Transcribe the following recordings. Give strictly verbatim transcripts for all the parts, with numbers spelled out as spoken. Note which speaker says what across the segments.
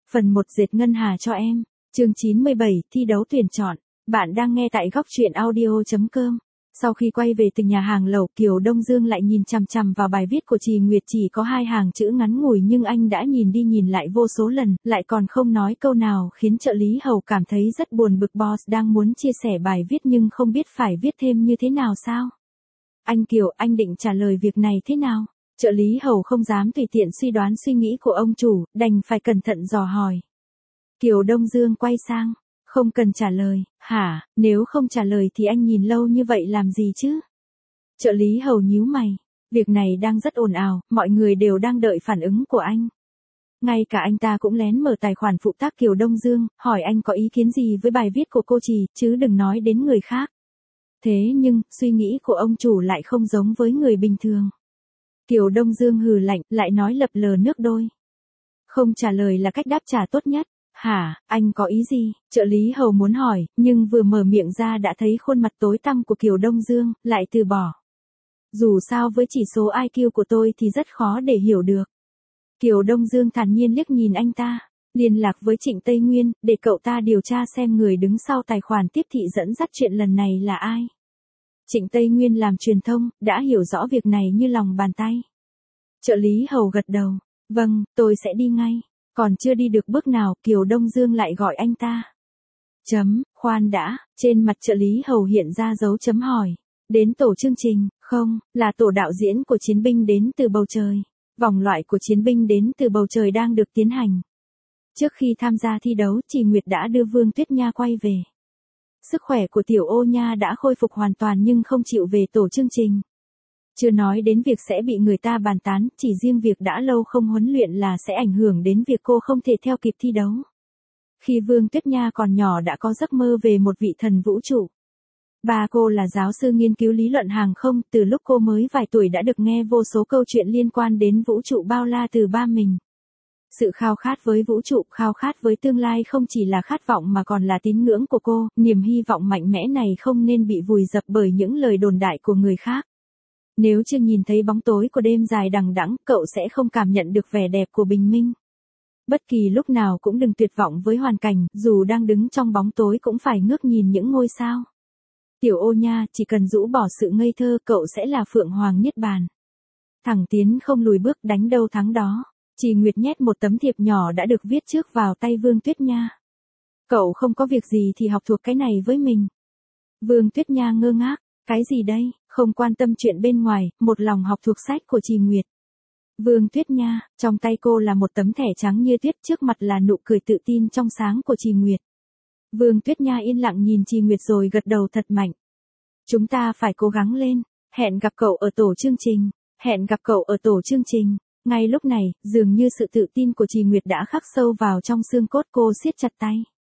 Speaker 1: Phần một dệt ngân hà cho em. Chương chín mươi bảy, thi đấu tuyển chọn. Bạn đang nghe tại góc truyện audio chấm com. Sau khi quay về từ nhà hàng lẩu, Kiều Đông Dương lại nhìn chằm chằm vào bài viết của Trì Nguyệt, chỉ có hai hàng chữ ngắn ngủi nhưng anh đã nhìn đi nhìn lại vô số lần, lại còn không nói câu nào, khiến trợ lý hầu cảm thấy rất buồn bực. Boss đang muốn chia sẻ bài viết nhưng không biết phải viết thêm như thế nào sao? Anh Kiều, anh định trả lời việc này thế nào? Trợ lý hầu không dám tùy tiện suy đoán suy nghĩ của ông chủ, đành phải cẩn thận dò hỏi. Kiều Đông Dương quay sang. Không cần trả lời, hả, nếu không trả lời thì anh nhìn lâu như vậy làm gì chứ? Trợ lý hầu nhíu mày, việc này đang rất ồn ào, mọi người đều đang đợi phản ứng của anh. Ngay cả anh ta cũng lén mở tài khoản phụ tác Kiều Đông Dương, hỏi anh có ý kiến gì với bài viết của cô Trì, chứ đừng nói đến người khác. Thế nhưng, suy nghĩ của ông chủ lại không giống với người bình thường. Kiều Đông Dương hừ lạnh, lại nói lập lờ nước đôi. Không trả lời là cách đáp trả tốt nhất. Hả, anh có ý gì? Trợ lý hầu muốn hỏi, nhưng vừa mở miệng ra đã thấy khuôn mặt tối tăm của Kiều Đông Dương, lại từ bỏ. Dù sao với chỉ số i kiu của tôi thì rất khó để hiểu được. Kiều Đông Dương thản nhiên liếc nhìn anh ta, liên lạc với Trịnh Tây Nguyên, để cậu ta điều tra xem người đứng sau tài khoản tiếp thị dẫn dắt chuyện lần này là ai. Trịnh Tây Nguyên làm truyền thông, đã hiểu rõ việc này như lòng bàn tay. Trợ lý hầu gật đầu, vâng, tôi sẽ đi ngay. Còn chưa đi được bước nào, Kiều Đông Dương lại gọi anh ta. Chấm, khoan đã, trên mặt trợ lý hầu hiện ra dấu chấm hỏi. Đến tổ chương trình, không, là tổ đạo diễn của Chiến binh đến từ bầu trời. Vòng loại của Chiến binh đến từ bầu trời đang được tiến hành. Trước khi tham gia thi đấu, Trì Nguyệt đã đưa Vương Tuyết Nha quay về. Sức khỏe của Tiểu Ô Nha đã khôi phục hoàn toàn nhưng không chịu về tổ chương trình. Chưa nói đến việc sẽ bị người ta bàn tán, chỉ riêng việc đã lâu không huấn luyện là sẽ ảnh hưởng đến việc cô không thể theo kịp thi đấu. Khi Vương Tuyết Nha còn nhỏ đã có giấc mơ về một vị thần vũ trụ. Ba cô là giáo sư nghiên cứu lý luận hàng không, từ lúc cô mới vài tuổi đã được nghe vô số câu chuyện liên quan đến vũ trụ bao la từ ba mình. Sự khao khát với vũ trụ, khao khát với tương lai không chỉ là khát vọng mà còn là tín ngưỡng của cô, niềm hy vọng mạnh mẽ này không nên bị vùi dập bởi những lời đồn đại của người khác. Nếu chưa nhìn thấy bóng tối của đêm dài đằng đẵng, cậu sẽ không cảm nhận được vẻ đẹp của bình minh. Bất kỳ lúc nào cũng đừng tuyệt vọng với hoàn cảnh, dù đang đứng trong bóng tối cũng phải ngước nhìn những ngôi sao. Tiểu Ô Nha, chỉ cần rũ bỏ sự ngây thơ, cậu sẽ là Phượng Hoàng Niết Bàn. Thẳng tiến không lùi bước, đánh đâu thắng đó. Trì Nguyệt nhét một tấm thiệp nhỏ đã được viết trước vào tay Vương Tuyết Nha. Cậu không có việc gì thì học thuộc cái này với mình. Vương Tuyết Nha ngơ ngác. Cái gì đây, không quan tâm chuyện bên ngoài, một lòng học thuộc sách của Trì Nguyệt. Vương Tuyết Nha, trong tay cô là một tấm thẻ trắng như tuyết, trước mặt là nụ cười tự tin trong sáng của Trì Nguyệt. Vương Tuyết Nha yên lặng nhìn Trì Nguyệt rồi gật đầu thật mạnh. Chúng ta phải cố gắng lên, hẹn gặp cậu ở tổ chương trình, hẹn gặp cậu ở tổ chương trình. Ngay lúc này, dường như sự tự tin của Trì Nguyệt đã khắc sâu vào trong xương cốt cô, siết chặt tay.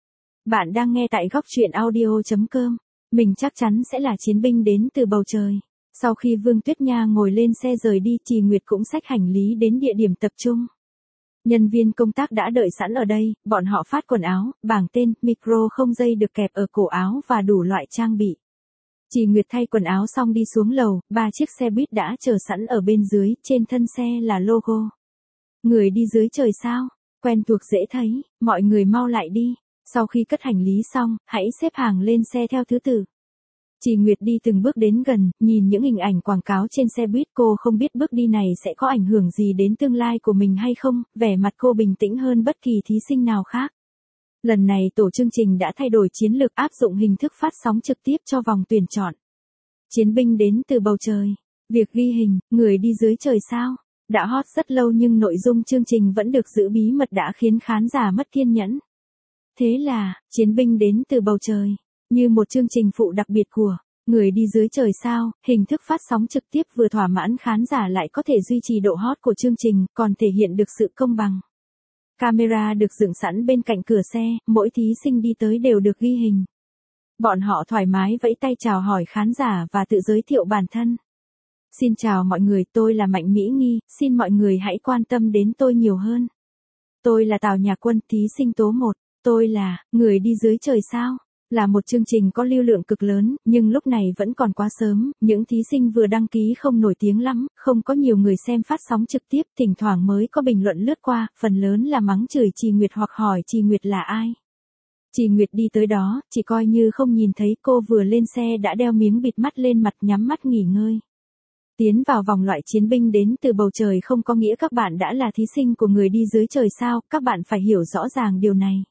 Speaker 1: Bạn đang nghe tại góc truyện audio chấm com. Mình chắc chắn sẽ là chiến binh đến từ bầu trời. Sau khi Vương Tuyết Nha ngồi lên xe rời đi, Trì Nguyệt cũng xách hành lý đến địa điểm tập trung. Nhân viên công tác đã đợi sẵn ở đây, bọn họ phát quần áo, bảng tên, micro không dây được kẹp ở cổ áo và đủ loại trang bị. Trì Nguyệt thay quần áo xong đi xuống lầu, ba chiếc xe buýt đã chờ sẵn ở bên dưới, trên thân xe là logo. Người đi dưới trời sao? Quen thuộc dễ thấy, mọi người mau lại đi. Sau khi cất hành lý xong, hãy xếp hàng lên xe theo thứ tự. Trì Nguyệt đi từng bước đến gần, nhìn những hình ảnh quảng cáo trên xe buýt, cô không biết bước đi này sẽ có ảnh hưởng gì đến tương lai của mình hay không, vẻ mặt cô bình tĩnh hơn bất kỳ thí sinh nào khác. Lần này tổ chương trình đã thay đổi chiến lược, áp dụng hình thức phát sóng trực tiếp cho vòng tuyển chọn. Chiến binh đến từ bầu trời. Việc ghi hình, người đi dưới trời sao, đã hot rất lâu nhưng nội dung chương trình vẫn được giữ bí mật đã khiến khán giả mất kiên nhẫn. Thế là, chiến binh đến từ bầu trời, như một chương trình phụ đặc biệt của người đi dưới trời sao, hình thức phát sóng trực tiếp vừa thỏa mãn khán giả lại có thể duy trì độ hot của chương trình, còn thể hiện được sự công bằng. Camera được dựng sẵn bên cạnh cửa xe, mỗi thí sinh đi tới đều được ghi hình. Bọn họ thoải mái vẫy tay chào hỏi khán giả và tự giới thiệu bản thân. Xin chào mọi người, tôi là Mạnh Mỹ Nghi, xin mọi người hãy quan tâm đến tôi nhiều hơn. Tôi là Tào Nhạc Quân, thí sinh tố một. Tôi là người đi dưới trời sao. Là một chương trình có lưu lượng cực lớn, nhưng lúc này vẫn còn quá sớm, những thí sinh vừa đăng ký không nổi tiếng lắm, không có nhiều người xem phát sóng trực tiếp, thỉnh thoảng mới có bình luận lướt qua, phần lớn là mắng chửi Trì Nguyệt hoặc hỏi Trì Nguyệt là ai. Trì Nguyệt đi tới đó, chỉ coi như không nhìn thấy, cô vừa lên xe đã đeo miếng bịt mắt lên mặt, nhắm mắt nghỉ ngơi. Tiến vào vòng loại chiến binh đến từ bầu trời không có nghĩa các bạn đã là thí sinh của người đi dưới trời sao, các bạn phải hiểu rõ ràng điều này.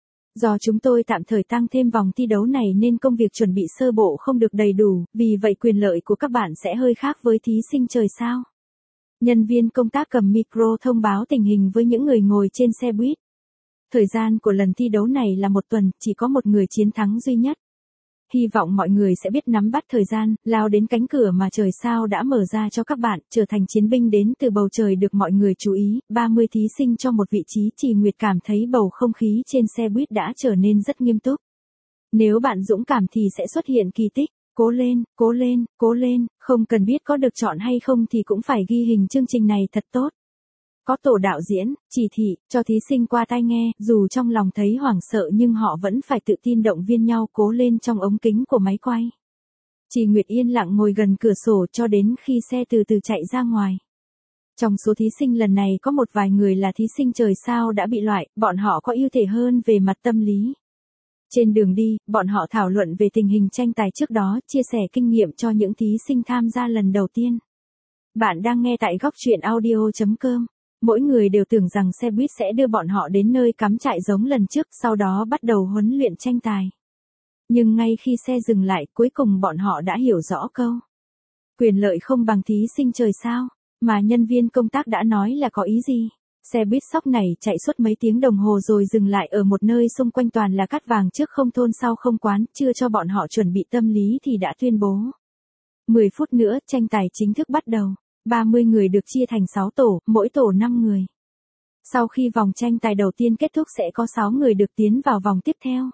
Speaker 1: Do chúng tôi tạm thời tăng thêm vòng thi đấu này nên công việc chuẩn bị sơ bộ không được đầy đủ, vì vậy quyền lợi của các bạn sẽ hơi khác với thí sinh trời sao. Nhân viên công tác cầm micro thông báo tình hình với những người ngồi trên xe buýt. Thời gian của lần thi đấu này là một tuần, chỉ có một người chiến thắng duy nhất. Hy vọng mọi người sẽ biết nắm bắt thời gian, lao đến cánh cửa mà trời sao đã mở ra cho các bạn, trở thành chiến binh đến từ bầu trời được mọi người chú ý, ba mươi thí sinh cho một vị trí. Trì Nguyệt cảm thấy bầu không khí trên xe buýt đã trở nên rất nghiêm túc. Nếu bạn dũng cảm thì sẽ xuất hiện kỳ tích, cố lên, cố lên, cố lên, không cần biết có được chọn hay không thì cũng phải ghi hình chương trình này thật tốt. Có tổ đạo diễn, chỉ thị, cho thí sinh qua tai nghe, dù trong lòng thấy hoảng sợ nhưng họ vẫn phải tự tin động viên nhau cố lên trong ống kính của máy quay. Trì Nguyệt yên lặng ngồi gần cửa sổ cho đến khi xe từ từ chạy ra ngoài. Trong số thí sinh lần này có một vài người là thí sinh trời sao đã bị loại, bọn họ có ưu thể hơn về mặt tâm lý. Trên đường đi, bọn họ thảo luận về tình hình tranh tài trước đó, chia sẻ kinh nghiệm cho những thí sinh tham gia lần đầu tiên. Bạn đang nghe tại góc truyện audio chấm com. Mỗi người đều tưởng rằng xe buýt sẽ đưa bọn họ đến nơi cắm trại giống lần trước, sau đó bắt đầu huấn luyện tranh tài. Nhưng ngay khi xe dừng lại, cuối cùng bọn họ đã hiểu rõ câu quyền lợi không bằng thí sinh trời sao, mà nhân viên công tác đã nói là có ý gì. Xe buýt sóc này chạy suốt mấy tiếng đồng hồ rồi dừng lại ở một nơi xung quanh toàn là cát vàng, trước không thôn sau không quán, chưa cho bọn họ chuẩn bị tâm lý thì đã tuyên bố. mười phút nữa, tranh tài chính thức bắt đầu. ba mươi người được chia thành sáu tổ, mỗi tổ năm người. Sau khi vòng tranh tài đầu tiên kết thúc sẽ có sáu người được tiến vào vòng tiếp theo.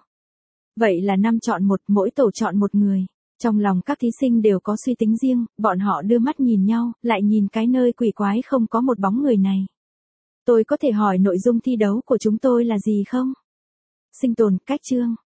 Speaker 1: Vậy là năm chọn một, mỗi tổ chọn một người. Trong lòng các thí sinh đều có suy tính riêng, bọn họ đưa mắt nhìn nhau, lại nhìn cái nơi quỷ quái không có một bóng người này. Tôi có thể hỏi nội dung thi đấu của chúng tôi là gì không? Sinh tồn, cách chương.